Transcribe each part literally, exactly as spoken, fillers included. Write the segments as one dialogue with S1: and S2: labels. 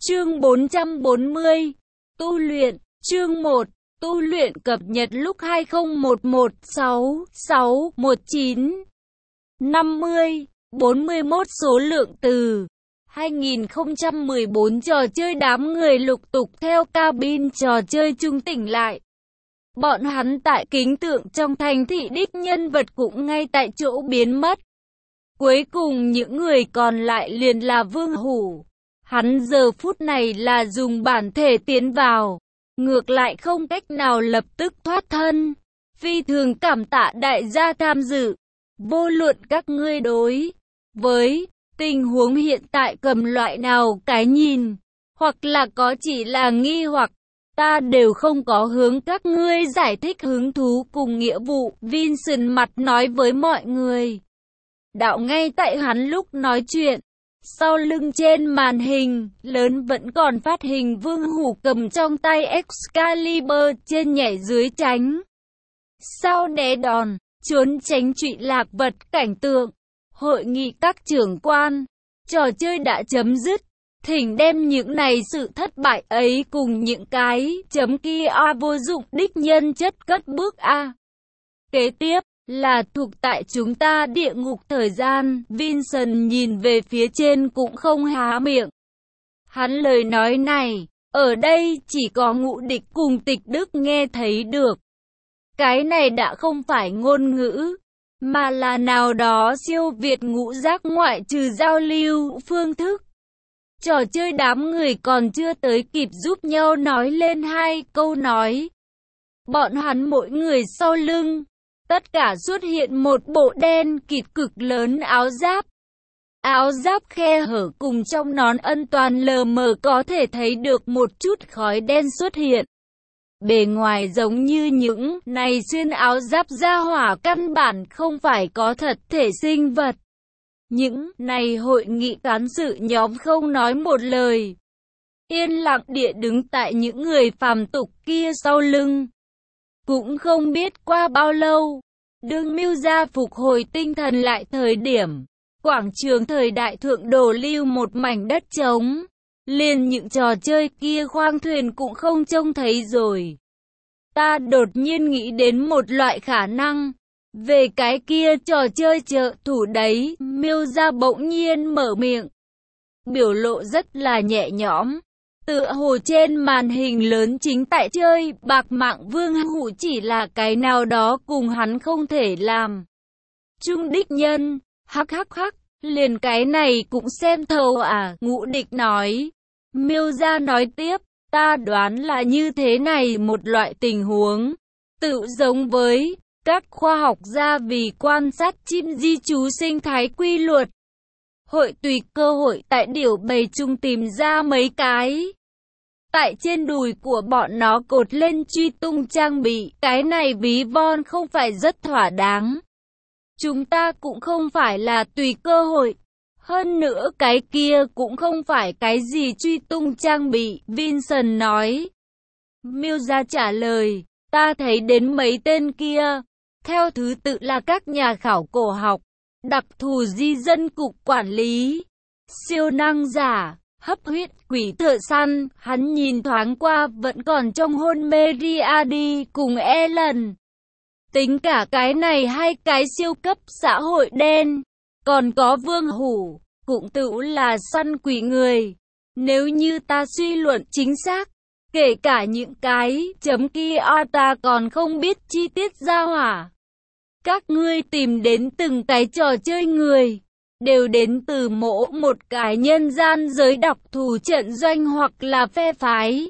S1: Chương bốn trăm bốn mươi. Tu luyện. Chương một. Tu luyện cập nhật lúc hai không một một sáu sáu một chín năm mươi bốn mươi mốt số lượng từ. hai không một bốn trò chơi đám người lục tục theo cabin trò chơi trung tỉnh lại. Bọn hắn tại kính tượng trong thành thị đích nhân vật cũng ngay tại chỗ biến mất. Cuối cùng những người còn lại liền là Vương Hủ. Hắn giờ phút này là dùng bản thể tiến vào, ngược lại không cách nào lập tức thoát thân. Phi thường cảm tạ đại gia tham dự. Vô luận các ngươi đối với tình huống hiện tại cầm loại nào cái nhìn, hoặc là có chỉ là nghi hoặc, ta đều không có hướng các ngươi giải thích hứng thú cùng nghĩa vụ. Vincent mặt nói với mọi người. Đạo ngay tại hắn lúc nói chuyện, sau lưng trên màn hình lớn vẫn còn phát hình Vương Hủ cầm trong tay Excalibur trên nhảy dưới tránh. Sau né đòn, trốn tránh trụy lạc vật cảnh tượng. Hội nghị các trưởng quan, trò chơi đã chấm dứt. Thỉnh đem những này sự thất bại ấy cùng những cái chấm kia vô dụng đích nhân chất cất bước A. Kế tiếp là thuộc tại chúng ta địa ngục thời gian. Vincent nhìn về phía trên cũng không há miệng. Hắn lời nói này, ở đây chỉ có Ngũ Địch cùng Tịch Đức nghe thấy được. Cái này đã không phải ngôn ngữ, mà là nào đó siêu việt ngũ giác ngoại trừ giao lưu phương thức. Trò chơi đám người còn chưa tới kịp giúp nhau nói lên hai câu nói. Bọn hắn mỗi người sau lưng, tất cả xuất hiện một bộ đen kịt cực lớn áo giáp. Áo giáp khe hở cùng trong nón ân toàn lờ mờ có thể thấy được một chút khói đen xuất hiện. Bề ngoài giống như những này xuyên áo giáp gia hỏa căn bản không phải có thật thể sinh vật. Những này hội nghị cán sự nhóm không nói một lời. Yên lặng địa đứng tại những người phàm tục kia sau lưng. Cũng không biết qua bao lâu, đương Mưu gia phục hồi tinh thần lại thời điểm, quảng trường thời đại thượng đổ lưu một mảnh đất trống. Liền những trò chơi kia khoang thuyền cũng không trông thấy rồi. Ta đột nhiên nghĩ đến một loại khả năng. Về cái kia trò chơi trợ thủ đấy, Mưu gia bỗng nhiên mở miệng. Biểu lộ rất là nhẹ nhõm. Tựa hồ trên màn hình lớn chính tại chơi bạc mạng Vương Hủ chỉ là cái nào đó cùng hắn không thể làm. Trung đích nhân, hắc hắc hắc, liền cái này cũng xem thấu à, Ngũ Địch nói. Mưu gia nói tiếp, ta đoán là như thế này một loại tình huống. Tự giống với các khoa học gia vì quan sát chim di trú sinh thái quy luật. Hội tùy cơ hội tại điểu bầy chung tìm ra mấy cái. Tại trên đùi của bọn nó cột lên truy tung trang bị. Cái này ví von không phải rất thỏa đáng. Chúng ta cũng không phải là tùy cơ hội. Hơn nữa cái kia cũng không phải cái gì truy tung trang bị. Vincent nói. Mưu gia trả lời. Ta thấy đến mấy tên kia. Theo thứ tự là các nhà khảo cổ học, đặc thù di dân cục quản lý, siêu năng giả, hấp huyết quỷ thợ săn. Hắn nhìn thoáng qua vẫn còn trong hôn mê Riadi cùng Ellen. Tính cả cái này hai cái siêu cấp xã hội đen, còn có Vương Hủ, cũng tự là săn quỷ người. Nếu như ta suy luận chính xác, kể cả những cái chấm kia ta còn không biết chi tiết ra hỏa. Các ngươi tìm đến từng cái trò chơi người, đều đến từ mỗi một cái nhân gian giới độc thù trận doanh hoặc là phe phái.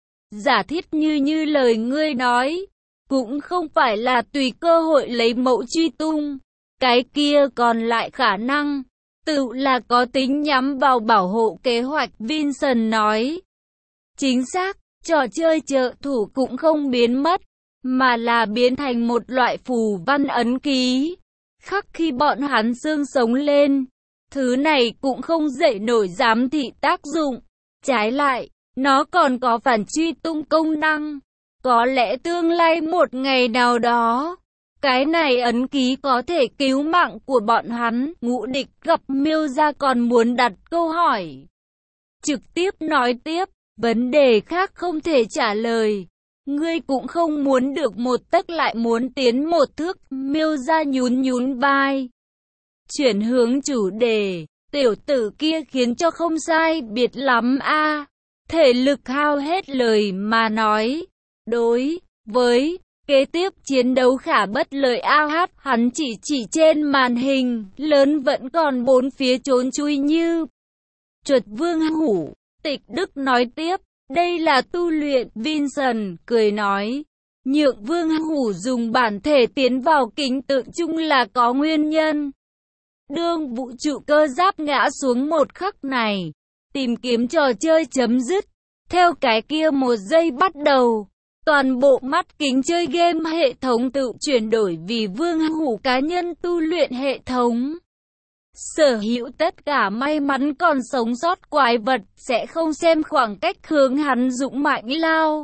S1: Giả thiết như như lời ngươi nói, cũng không phải là tùy cơ hội lấy mẫu truy tung. Cái kia còn lại khả năng, tự là có tính nhắm vào bảo hộ kế hoạch. Vincent nói. Chính xác, trò chơi trợ thủ cũng không biến mất, mà là biến thành một loại phù văn ấn ký. Khắc khi bọn hắn xương sống lên, thứ này cũng không dậy nổi giám thị tác dụng. Trái lại, nó còn có phản truy tung công năng. Có lẽ tương lai một ngày nào đó, cái này ấn ký có thể cứu mạng của bọn hắn. Ngũ Địch gặp Mưu gia còn muốn đặt câu hỏi. trực tiếp nói tiếp, vấn đề khác không thể trả lời. Ngươi cũng không muốn được một tấc lại muốn tiến một thước, Miêu Gia nhún nhún vai. Chuyển hướng chủ đề, tiểu tử kia khiến cho không sai biệt lắm a. Thể lực hao hết lời mà nói. Đối với kế tiếp chiến đấu khả bất lợi a hát, hắn chỉ chỉ trên màn hình, lớn vẫn còn bốn phía trốn chui như chuột. Vương Hủ, Tịch Đức nói tiếp, đây là tu luyện. Vincent cười nói, nhượng Vương Hủ dùng bản thể tiến vào kính tượng chung là có nguyên nhân. Đương vũ trụ cơ giáp ngã xuống một khắc này, tìm kiếm trò chơi chấm dứt. Theo cái kia một giây bắt đầu, toàn bộ mắt kính chơi game hệ thống tự chuyển đổi vì Vương Hủ cá nhân tu luyện hệ thống. Sở hữu tất cả may mắn còn sống sót quái vật sẽ không xem khoảng cách hướng hắn dũng mãnh lao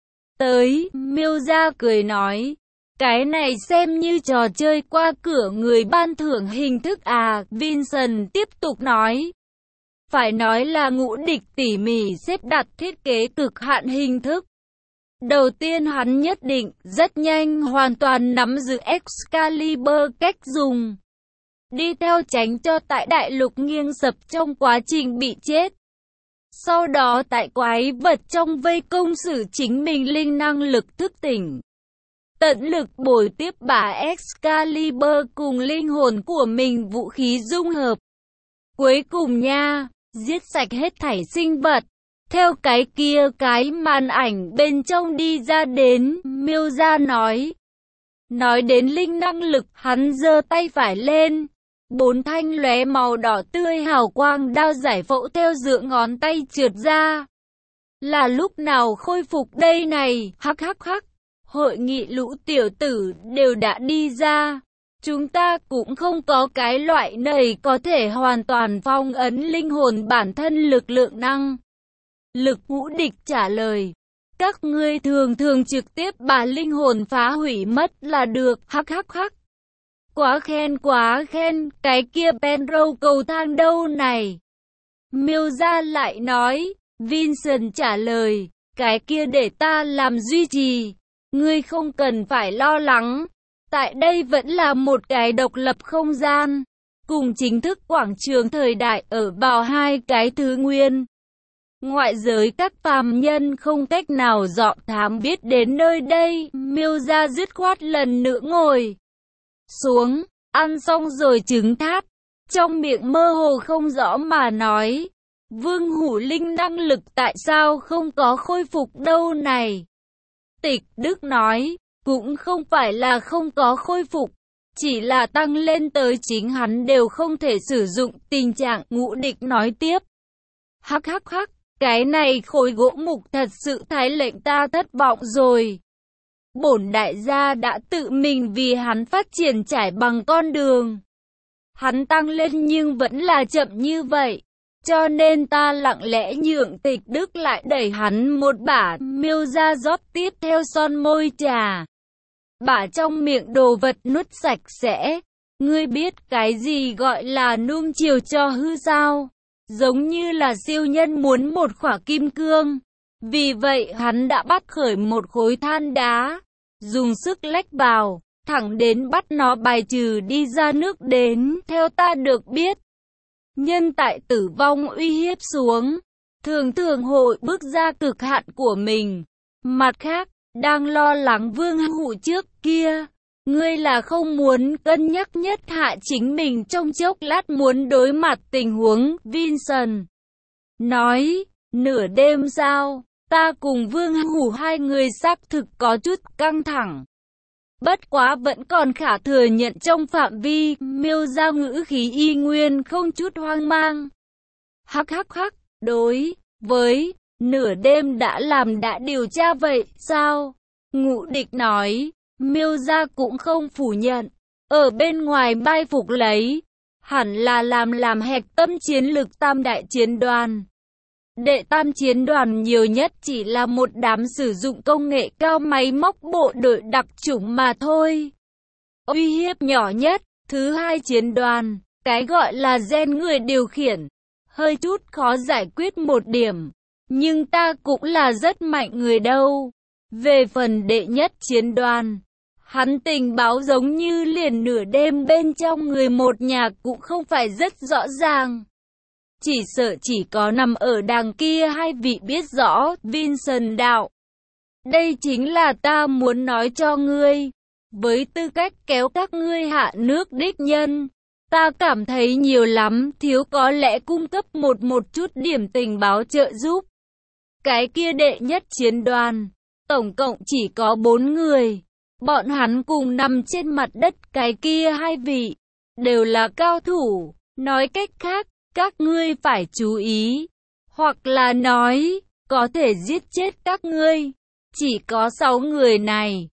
S1: tới. Miêu Gia cười nói, cái này xem như trò chơi qua cửa người ban thưởng hình thức à. Vincent tiếp tục nói, phải nói là Ngũ Địch tỉ mỉ xếp đặt thiết kế cực hạn hình thức. Đầu tiên hắn nhất định rất nhanh hoàn toàn nắm giữ Excalibur cách dùng. Đi theo tránh cho tại đại lục nghiêng sập trong quá trình bị chết. Sau đó tại quái vật trong vây công xử chính mình linh năng lực thức tỉnh. Tận lực bồi tiếp bả Excalibur cùng linh hồn của mình vũ khí dung hợp. Cuối cùng nha, giết sạch hết thảy sinh vật. Theo cái kia cái màn ảnh bên trong đi ra đến, Miêu Gia nói. Nói đến linh năng lực, hắn giơ tay phải lên. Bốn thanh lóe màu đỏ tươi hào quang đao giải phẫu theo giữa ngón tay trượt ra. Là lúc nào khôi phục đây này, hắc hắc hắc. Hội nghị lũ tiểu tử đều đã đi ra. Chúng ta cũng không có cái loại này có thể hoàn toàn phong ấn linh hồn bản thân lực lượng năng. Lực. Ngũ Địch trả lời. Các ngươi thường thường trực tiếp bà linh hồn phá hủy mất là được, hắc hắc hắc. Quá khen quá khen, cái kia Penrose cầu thang đâu này? Miêu Gia lại nói. Vincent trả lời, cái kia để ta làm duy trì. Ngươi không cần phải lo lắng. Tại đây vẫn là một cái độc lập không gian. Cùng chính thức quảng trường thời đại ở vào hai cái thứ nguyên. Ngoại giới các phàm nhân không cách nào dọn thám biết đến nơi đây. Miêu Gia dứt khoát lần nữa ngồi xuống, ăn xong rồi trứng thát. Trong miệng mơ hồ không rõ mà nói. Vương Hủ linh năng lực tại sao không có khôi phục đâu này? Tịch Đức nói, cũng không phải là không có khôi phục, chỉ là tăng lên tới chính hắn đều không thể sử dụng tình trạng. Ngũ Địch nói tiếp. Hắc hắc hắc, cái này khối gỗ mục thật sự thái lệnh ta thất vọng rồi. Bổn đại gia đã tự mình vì hắn phát triển trải bằng con đường. Hắn tăng lên nhưng vẫn là chậm như vậy. Cho nên ta lặng lẽ nhượng Tịch Đức lại đẩy hắn một bả. Miêu Gia rót tiếp theo son môi trà. Bả trong miệng đồ vật nuốt sạch sẽ. Ngươi biết cái gì gọi là nuông chiều cho hư sao? Giống như là siêu nhân muốn một khỏa kim cương. Vì vậy hắn đã bắt khởi một khối than đá. Dùng sức lách vào, thẳng đến bắt nó bài trừ đi ra nước đến. Theo ta được biết, nhân tại tử vong uy hiếp xuống, thường thường hội bước ra cực hạn của mình. Mặt khác, đang lo lắng Vương Hủ trước kia, ngươi là không muốn cân nhắc nhất hạ chính mình trong chốc lát muốn đối mặt tình huống. Vincent nói, nửa đêm sao, ta cùng Vương Hủ hai người xác thực có chút căng thẳng. Bất quá vẫn còn khả thừa nhận trong phạm vi. Miêu Gia ngữ khí y nguyên không chút hoang mang. Hắc hắc hắc, đối với nửa đêm đã làm đã điều tra vậy sao? Ngũ Địch nói. Miêu Gia cũng không phủ nhận. Ở bên ngoài mai phục lấy, hẳn là làm làm hạch tâm chiến lược tam đại chiến đoàn. Đệ tam chiến đoàn nhiều nhất chỉ là một đám sử dụng công nghệ cao máy móc bộ đội đặc chủng mà thôi. Uy hiếp nhỏ nhất, thứ hai chiến đoàn, cái gọi là gen người điều khiển. hơi chút khó giải quyết một điểm. Nhưng ta cũng là rất mạnh người đâu. Về phần đệ nhất chiến đoàn, hắn tình báo giống như liền nửa đêm bên trong người một nhà cũng không phải rất rõ ràng. Chỉ sợ chỉ có nằm ở đằng kia hai vị biết rõ, Vincent đạo. Đây chính là ta muốn nói cho ngươi. Với tư cách kéo các ngươi hạ nước đích nhân, ta cảm thấy nhiều lắm, thiếu có lẽ cung cấp một một chút điểm tình báo trợ giúp. Cái kia đệ nhất chiến đoàn, tổng cộng chỉ có bốn người. Bọn hắn cùng nằm trên mặt đất, cái kia hai vị, đều là cao thủ. Nói cách khác, các ngươi phải chú ý. Hoặc là nói, có thể giết chết các ngươi. Chỉ có sáu người này,